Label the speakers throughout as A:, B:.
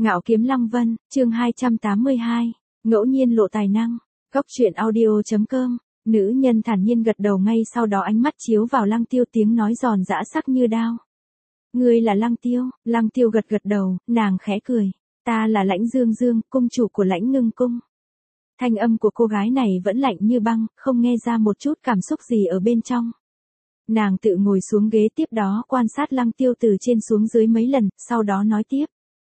A: Ngạo Kiếm Lăng Vân, chương 282, ngẫu nhiên lộ tài năng, góc truyện audio.com, nữ nhân thản nhiên gật đầu ngay sau đó ánh mắt chiếu vào Lăng Tiêu tiếng nói giòn giã sắc như đao. Ngươi là Lăng Tiêu gật gật đầu, nàng khẽ cười, ta là Lãnh Dương Dương, cung chủ của Lãnh Ngưng Cung. Thanh âm của cô gái này vẫn lạnh như băng, không nghe ra một chút cảm xúc gì ở bên trong. Nàng tự ngồi xuống ghế tiếp đó quan sát Lăng Tiêu từ trên xuống dưới mấy lần, sau đó nói tiếp.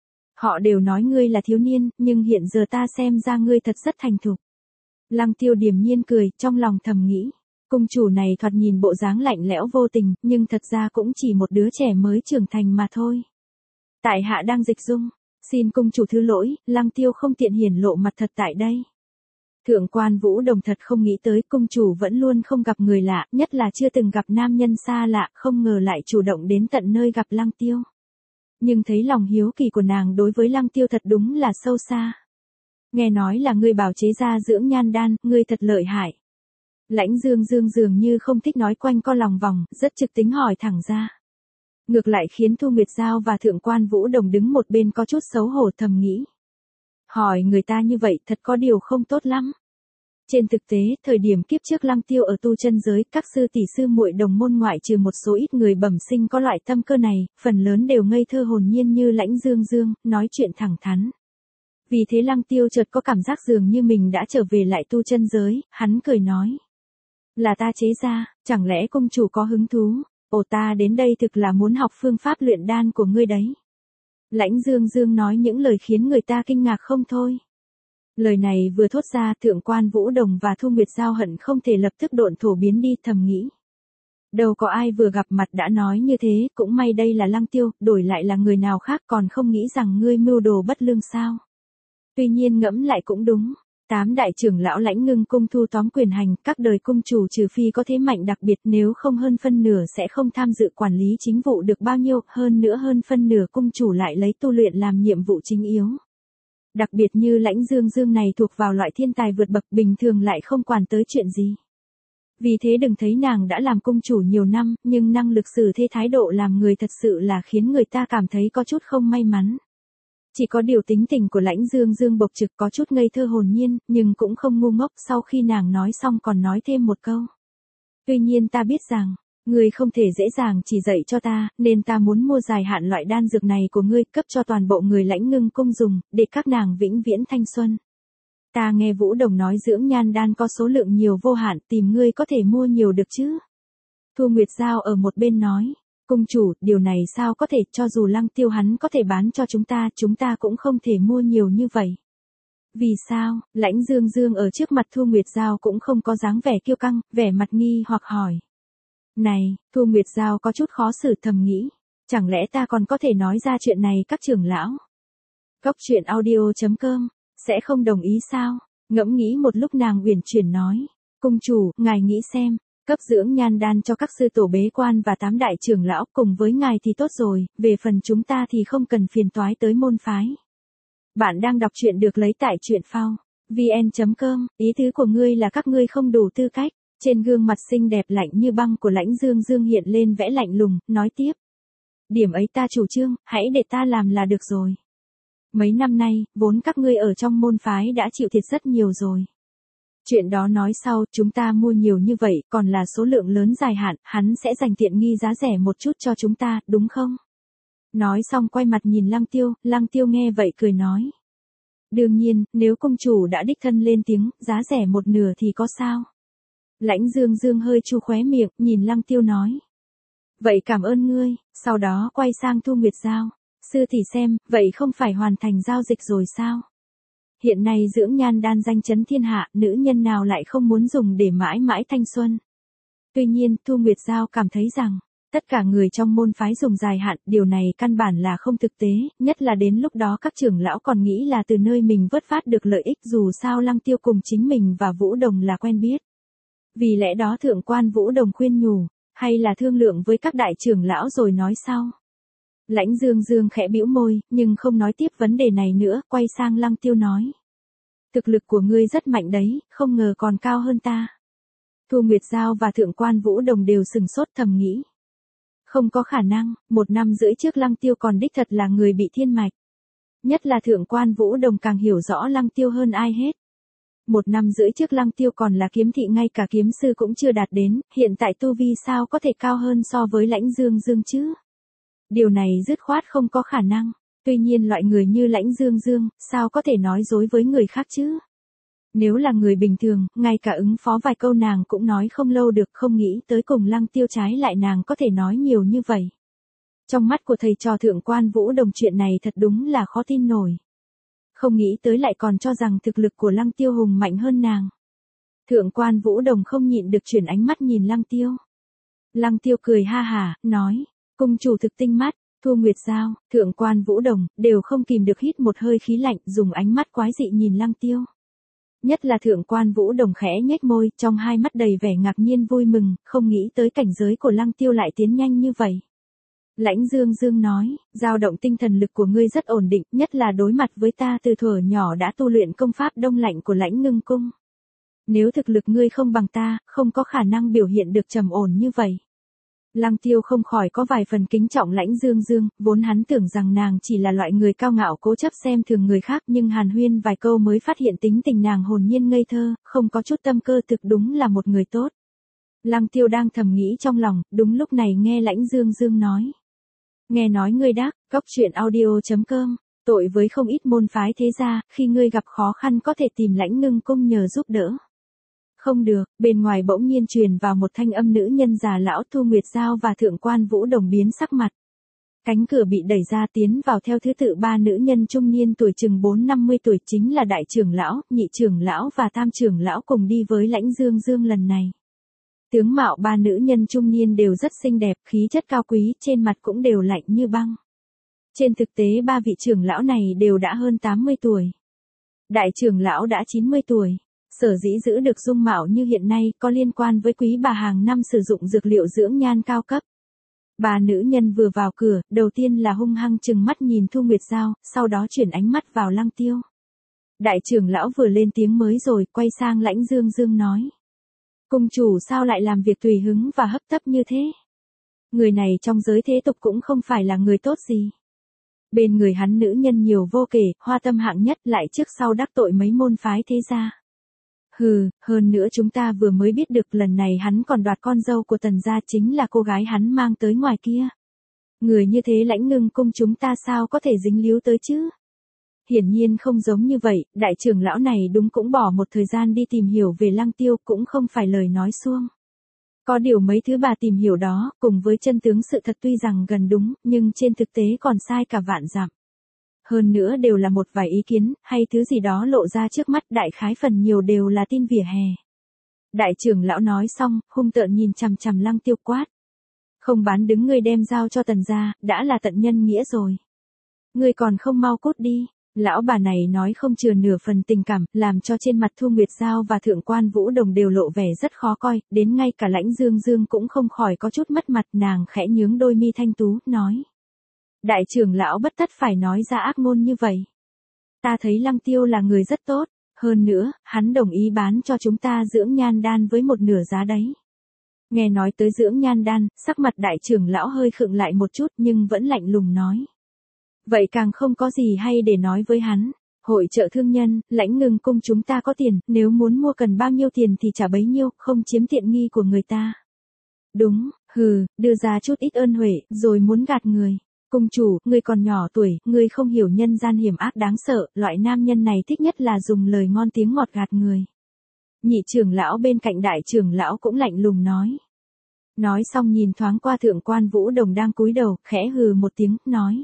A: Họ đều nói ngươi là thiếu niên, nhưng hiện giờ ta xem ra ngươi thật rất thành thục. Lăng Tiêu điềm nhiên cười, trong lòng thầm nghĩ. Cung chủ này thoạt nhìn bộ dáng lạnh lẽo vô tình, nhưng thật ra cũng chỉ một đứa trẻ mới trưởng thành mà thôi. Tại hạ đang dịch dung, xin cung chủ thứ lỗi, Lăng Tiêu không tiện hiển lộ mặt thật tại đây. Thượng quan Vũ Đồng thật không nghĩ tới cung chủ vẫn luôn không gặp người lạ, nhất là chưa từng gặp nam nhân xa lạ, không ngờ lại chủ động đến tận nơi gặp Lăng Tiêu. Nhưng thấy lòng hiếu kỳ của nàng đối với Lăng Tiêu thật đúng là sâu xa. Nghe nói là ngươi bảo chế ra dưỡng nhan đan, ngươi thật lợi hại. Lãnh Dương Dương dường như không thích nói quanh co lòng vòng, rất trực tính hỏi thẳng ra. Ngược lại khiến Thu Nguyệt Giao và Thượng quan Vũ Đồng đứng một bên có chút xấu hổ thầm nghĩ. Hỏi người ta như vậy thật có điều không tốt lắm. Trên thực tế, thời điểm kiếp trước Lăng Tiêu ở tu chân giới, các sư tỷ sư muội đồng môn ngoại trừ một số ít người bẩm sinh có loại tâm cơ này, phần lớn đều ngây thơ hồn nhiên như Lãnh Dương Dương, nói chuyện thẳng thắn. Vì thế Lăng Tiêu chợt có cảm giác dường như mình đã trở về lại tu chân giới, hắn cười nói. Là ta chế ra, chẳng lẽ công chủ có hứng thú, ta đến đây thực là muốn học phương pháp luyện đan của ngươi đấy. Lãnh Dương Dương nói những lời khiến người ta kinh ngạc không thôi. Lời này vừa thốt ra Thượng quan Vũ Đồng và Thu Nguyệt Giao hận không thể lập tức độn thổ biến đi thầm nghĩ. Đâu có ai vừa gặp mặt đã nói như thế, cũng may đây là Lăng Tiêu, đổi lại là người nào khác còn không nghĩ rằng ngươi mưu đồ bất lương sao. Tuy nhiên ngẫm lại cũng đúng. 8 đại trưởng lão Lãnh Ngưng Cung thu tóm quyền hành, các đời cung chủ trừ phi có thế mạnh đặc biệt, nếu không hơn phân nửa sẽ không tham dự quản lý chính vụ được bao nhiêu, hơn nữa hơn phân nửa cung chủ lại lấy tu luyện làm nhiệm vụ chính yếu. Đặc biệt như Lãnh Dương Dương này thuộc vào loại thiên tài vượt bậc, bình thường lại không quản tới chuyện gì. Vì thế đừng thấy nàng đã làm cung chủ nhiều năm, nhưng năng lực xử thế thái độ làm người thật sự là khiến người ta cảm thấy có chút không may mắn. Chỉ có điều tính tình của Lãnh Dương Dương bộc trực có chút ngây thơ hồn nhiên, nhưng cũng không ngu ngốc, sau khi nàng nói xong còn nói thêm một câu. Tuy nhiên ta biết rằng, ngươi không thể dễ dàng chỉ dạy cho ta, nên ta muốn mua dài hạn loại đan dược này của ngươi cấp cho toàn bộ người Lãnh Ngưng Cung dùng, để các nàng vĩnh viễn thanh xuân. Ta nghe Vũ Đồng nói dưỡng nhan đan có số lượng nhiều vô hạn, tìm ngươi có thể mua nhiều được chứ. Thu Nguyệt Giao ở một bên nói. Cung chủ, điều này sao có thể, cho dù Lăng Tiêu hắn có thể bán cho chúng ta cũng không thể mua nhiều như vậy. Vì sao? Lãnh Dương Dương ở trước mặt Thu Nguyệt Giao cũng không có dáng vẻ kiêu căng, vẻ mặt nghi hoặc hỏi. Này, Thu Nguyệt Giao có chút khó xử thầm nghĩ, chẳng lẽ ta còn có thể nói ra chuyện này các trưởng lão? Góc truyện audio.com, sẽ không đồng ý sao? Ngẫm nghĩ một lúc nàng uyển chuyển nói. Cung chủ, ngài nghĩ xem. Cấp dưỡng nhan đan cho các sư tổ bế quan và 8 đại trưởng lão, cùng với ngài thì tốt rồi, về phần chúng ta thì không cần phiền toái tới môn phái. Bạn đang đọc truyện được lấy tại truyện phao vn.com, ý tứ của ngươi là các ngươi không đủ tư cách. Trên gương mặt xinh đẹp lạnh như băng của Lãnh Dương Dương hiện lên vẽ lạnh lùng, nói tiếp. Điểm ấy ta chủ trương, hãy để ta làm là được rồi. Mấy năm nay, vốn các ngươi ở trong môn phái đã chịu thiệt rất nhiều rồi. Chuyện đó nói sau, chúng ta mua nhiều như vậy, còn là số lượng lớn dài hạn, hắn sẽ dành tiện nghi giá rẻ một chút cho chúng ta, đúng không? Nói xong quay mặt nhìn Lăng Tiêu nghe vậy cười nói. Đương nhiên, nếu công chủ đã đích thân lên tiếng, giá rẻ một nửa thì có sao? Lãnh Dương Dương hơi chu khóe miệng, nhìn Lăng Tiêu nói. Vậy cảm ơn ngươi, sau đó quay sang Thu Nguyệt Giao. Sư thì xem, vậy không phải hoàn thành giao dịch rồi sao? Hiện nay dưỡng nhan đan danh chấn thiên hạ, nữ nhân nào lại không muốn dùng để mãi mãi thanh xuân. Tuy nhiên, Thu Nguyệt Giao cảm thấy rằng, tất cả người trong môn phái dùng dài hạn, điều này căn bản là không thực tế, nhất là đến lúc đó các trưởng lão còn nghĩ là từ nơi mình vớt phát được lợi ích, dù sao Lăng Tiêu cùng chính mình và Vũ Đồng là quen biết. Vì lẽ đó Thượng quan Vũ Đồng khuyên nhủ, hay là thương lượng với các đại trưởng lão rồi nói sau. Lãnh Dương Dương khẽ bĩu môi, nhưng không nói tiếp vấn đề này nữa, quay sang Lăng Tiêu nói. Thực lực của ngươi rất mạnh đấy, không ngờ còn cao hơn ta. Thu Nguyệt Giao và Thượng quan Vũ Đồng đều sừng sốt thầm nghĩ. Không có khả năng, 1 năm rưỡi trước Lăng Tiêu còn đích thật là người bị thiên mạch. Nhất là Thượng quan Vũ Đồng càng hiểu rõ Lăng Tiêu hơn ai hết. 1 năm rưỡi trước Lăng Tiêu còn là kiếm thị ngay cả kiếm sư cũng chưa đạt đến, hiện tại tu vi sao có thể cao hơn so với Lãnh Dương Dương chứ? Điều này dứt khoát không có khả năng. Tuy nhiên loại người như Lãnh Dương Dương, sao có thể nói dối với người khác chứ? Nếu là người bình thường, ngay cả ứng phó vài câu nàng cũng nói không lâu được, không nghĩ tới cùng Lăng Tiêu trái lại nàng có thể nói nhiều như vậy. Trong mắt của thầy trò Thượng quan Vũ Đồng chuyện này thật đúng là khó tin nổi. Không nghĩ tới lại còn cho rằng thực lực của Lăng Tiêu hùng mạnh hơn nàng. Thượng quan Vũ Đồng không nhịn được chuyển ánh mắt nhìn Lăng Tiêu. Lăng Tiêu cười ha hả, nói, cung chủ thực tinh mắt, Thu Nguyệt Giao, Thượng quan Vũ Đồng, đều không kìm được hít một hơi khí lạnh, dùng ánh mắt quái dị nhìn Lăng Tiêu. Nhất là Thượng quan Vũ Đồng khẽ nhếch môi, trong hai mắt đầy vẻ ngạc nhiên vui mừng, không nghĩ tới cảnh giới của Lăng Tiêu lại tiến nhanh như vậy. Lãnh Dương Dương nói, dao động tinh thần lực của ngươi rất ổn định, nhất là đối mặt với ta từ thuở nhỏ đã tu luyện công pháp đông lạnh của Lãnh Ngưng Cung. Nếu thực lực ngươi không bằng ta, không có khả năng biểu hiện được trầm ổn như vậy. Lăng Tiêu không khỏi có vài phần kính trọng Lãnh Dương Dương, vốn hắn tưởng rằng nàng chỉ là loại người cao ngạo cố chấp xem thường người khác, nhưng hàn huyên vài câu mới phát hiện tính tình nàng hồn nhiên ngây thơ, không có chút tâm cơ, thực đúng là một người tốt. Lăng Tiêu đang thầm nghĩ trong lòng, đúng lúc này nghe Lãnh Dương Dương nói. Nghe nói ngươi đắc, cóc truyện audio.com, tội với không ít môn phái thế gia, khi ngươi gặp khó khăn có thể tìm Lãnh Ngưng Cung nhờ giúp đỡ. Không được, bên ngoài bỗng nhiên truyền vào một thanh âm nữ nhân già lão. Thu Nguyệt Giao và Thượng quan Vũ Đồng biến sắc mặt. Cánh cửa bị đẩy ra, tiến vào theo thứ tự 3 nữ nhân trung niên tuổi chừng 4-50 tuổi, chính là đại trưởng lão, nhị trưởng lão và tam trưởng lão cùng đi với Lãnh Dương Dương lần này. Tướng mạo 3 nữ nhân trung niên đều rất xinh đẹp, khí chất cao quý, trên mặt cũng đều lạnh như băng. Trên thực tế 3 vị trưởng lão này đều đã hơn 80 tuổi. Đại trưởng lão đã 90 tuổi. Sở dĩ giữ được dung mạo như hiện nay có liên quan với quý bà hàng năm sử dụng dược liệu dưỡng nhan cao cấp. 3 nữ nhân vừa vào cửa, đầu tiên là hung hăng trừng mắt nhìn Thu Nguyệt Giao, sau đó chuyển ánh mắt vào Lăng Tiêu. Đại trưởng lão vừa lên tiếng mới rồi, quay sang Lãnh Dương Dương nói. Cung chủ sao lại làm việc tùy hứng và hấp tấp như thế? Người này trong giới thế tục cũng không phải là người tốt gì. Bên người hắn nữ nhân nhiều vô kể, hoa tâm hạng nhất, lại trước sau đắc tội mấy môn phái thế gia. Hừ, hơn nữa chúng ta vừa mới biết được lần này hắn còn đoạt con dâu của Tần gia, chính là cô gái hắn mang tới ngoài kia. Người như thế Lãnh Ngưng Cung chúng ta sao có thể dính líu tới chứ? Hiển nhiên không giống như vậy, đại trưởng lão này đúng cũng bỏ một thời gian đi tìm hiểu về Lăng Tiêu, cũng không phải lời nói suông. Có điều mấy thứ bà tìm hiểu đó, cùng với chân tướng sự thật tuy rằng gần đúng, nhưng trên thực tế còn sai cả vạn dặm. Hơn nữa đều là một vài ý kiến, hay thứ gì đó lộ ra trước mắt, đại khái phần nhiều đều là tin vỉa hè. Đại trưởng lão nói xong, hung tợn nhìn chằm chằm Lăng Tiêu quát. Không bán đứng ngươi đem giao cho Tần gia, đã là tận nhân nghĩa rồi. Ngươi còn không mau cút đi. Lão bà này nói không chừa nửa phần tình cảm, làm cho trên mặt Thu Nguyệt Giao và Thượng quan Vũ Đồng đều lộ vẻ rất khó coi, đến ngay cả Lãnh Dương Dương cũng không khỏi có chút mất mặt, nàng khẽ nhướng đôi mi thanh tú, nói. Đại trưởng lão bất tất phải nói ra ác ngôn như vậy. Ta thấy Lăng Tiêu là người rất tốt, hơn nữa, hắn đồng ý bán cho chúng ta dưỡng nhan đan với một nửa giá đấy. Nghe nói tới dưỡng nhan đan, sắc mặt đại trưởng lão hơi khựng lại một chút nhưng vẫn lạnh lùng nói. Vậy càng không có gì hay để nói với hắn. Hội chợ thương nhân, Lãnh Ngưng Cung chúng ta có tiền, nếu muốn mua cần bao nhiêu tiền thì trả bấy nhiêu, không chiếm tiện nghi của người ta. Đúng, hừ, đưa ra chút ít ơn huệ, rồi muốn gạt người. Cung chủ, ngươi còn nhỏ tuổi, ngươi không hiểu nhân gian hiểm ác đáng sợ, loại nam nhân này thích nhất là dùng lời ngon tiếng ngọt gạt người. Nhị trưởng lão bên cạnh đại trưởng lão cũng lạnh lùng nói. Nói xong nhìn thoáng qua Thượng quan Vũ Đồng đang cúi đầu, khẽ hừ một tiếng, nói.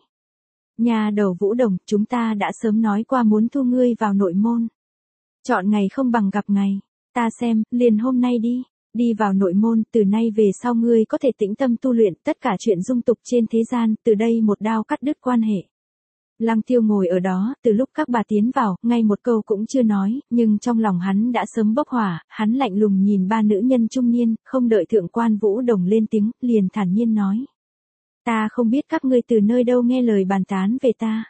A: Nhà đầu Vũ Đồng, chúng ta đã sớm nói qua muốn thu ngươi vào nội môn. Chọn ngày không bằng gặp ngày. Ta xem, liền hôm nay đi. Đi vào nội môn, từ nay về sau ngươi có thể tĩnh tâm tu luyện, tất cả chuyện dung tục trên thế gian, từ đây một đao cắt đứt quan hệ. Lăng Tiêu ngồi ở đó, từ lúc các bà tiến vào, ngay một câu cũng chưa nói, nhưng trong lòng hắn đã sớm bốc hỏa, hắn lạnh lùng nhìn 3 nữ nhân trung niên, không đợi Thượng quan Vũ Đồng lên tiếng, liền thản nhiên nói. Ta không biết các ngươi từ nơi đâu nghe lời bàn tán về ta.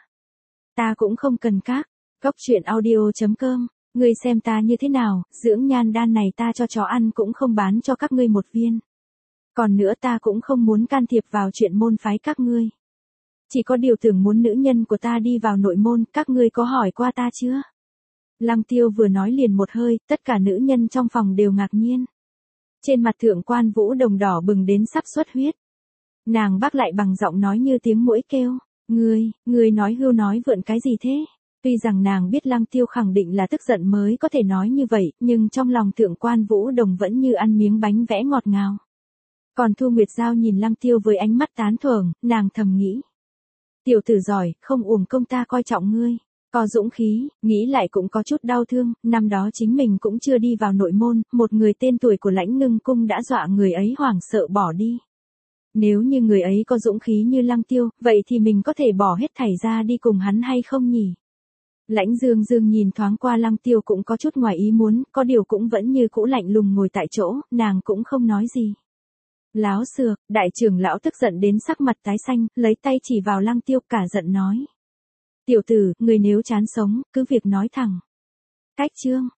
A: Ta cũng không cần các. Cóc truyện audio.com, ngươi xem ta như thế nào, dưỡng nhan đan này ta cho chó ăn cũng không bán cho các ngươi một viên. Còn nữa ta cũng không muốn can thiệp vào chuyện môn phái các ngươi. chỉ có điều tưởng muốn nữ nhân của ta đi vào nội môn, các ngươi có hỏi qua ta chưa? Lăng Tiêu vừa nói liền một hơi, tất cả nữ nhân trong phòng đều ngạc nhiên. Trên mặt Thượng Quan Vũ Đồng đỏ bừng đến sắp xuất huyết. Nàng bác lại bằng giọng nói như tiếng muỗi kêu, ngươi nói hưu nói vượn cái gì thế? Tuy rằng nàng biết Lăng Tiêu khẳng định là tức giận mới có thể nói như vậy, nhưng trong lòng Thượng Quan Vũ Đồng vẫn như ăn miếng bánh vẽ ngọt ngào. Còn Thu Nguyệt Giao nhìn Lăng Tiêu với ánh mắt tán thưởng, nàng thầm nghĩ. Tiểu tử giỏi, không uổng công ta coi trọng ngươi. Có dũng khí, nghĩ lại cũng có chút đau thương, năm đó chính mình cũng chưa đi vào nội môn, một người tên tuổi của Lãnh Ngưng Cung đã dọa người ấy hoảng sợ bỏ đi. Nếu như người ấy có dũng khí như Lăng Tiêu, vậy thì mình có thể bỏ hết thảy ra đi cùng hắn hay không nhỉ? Lãnh Dương Dương nhìn thoáng qua Lăng Tiêu cũng có chút ngoài ý muốn, có điều cũng vẫn như cũ lạnh lùng ngồi tại chỗ, nàng cũng không nói gì. Láo xược, đại trưởng lão tức giận đến sắc mặt tái xanh, lấy tay chỉ vào Lăng Tiêu cả giận nói. Tiểu tử, người nếu chán sống, cứ việc nói thẳng. Cách chương.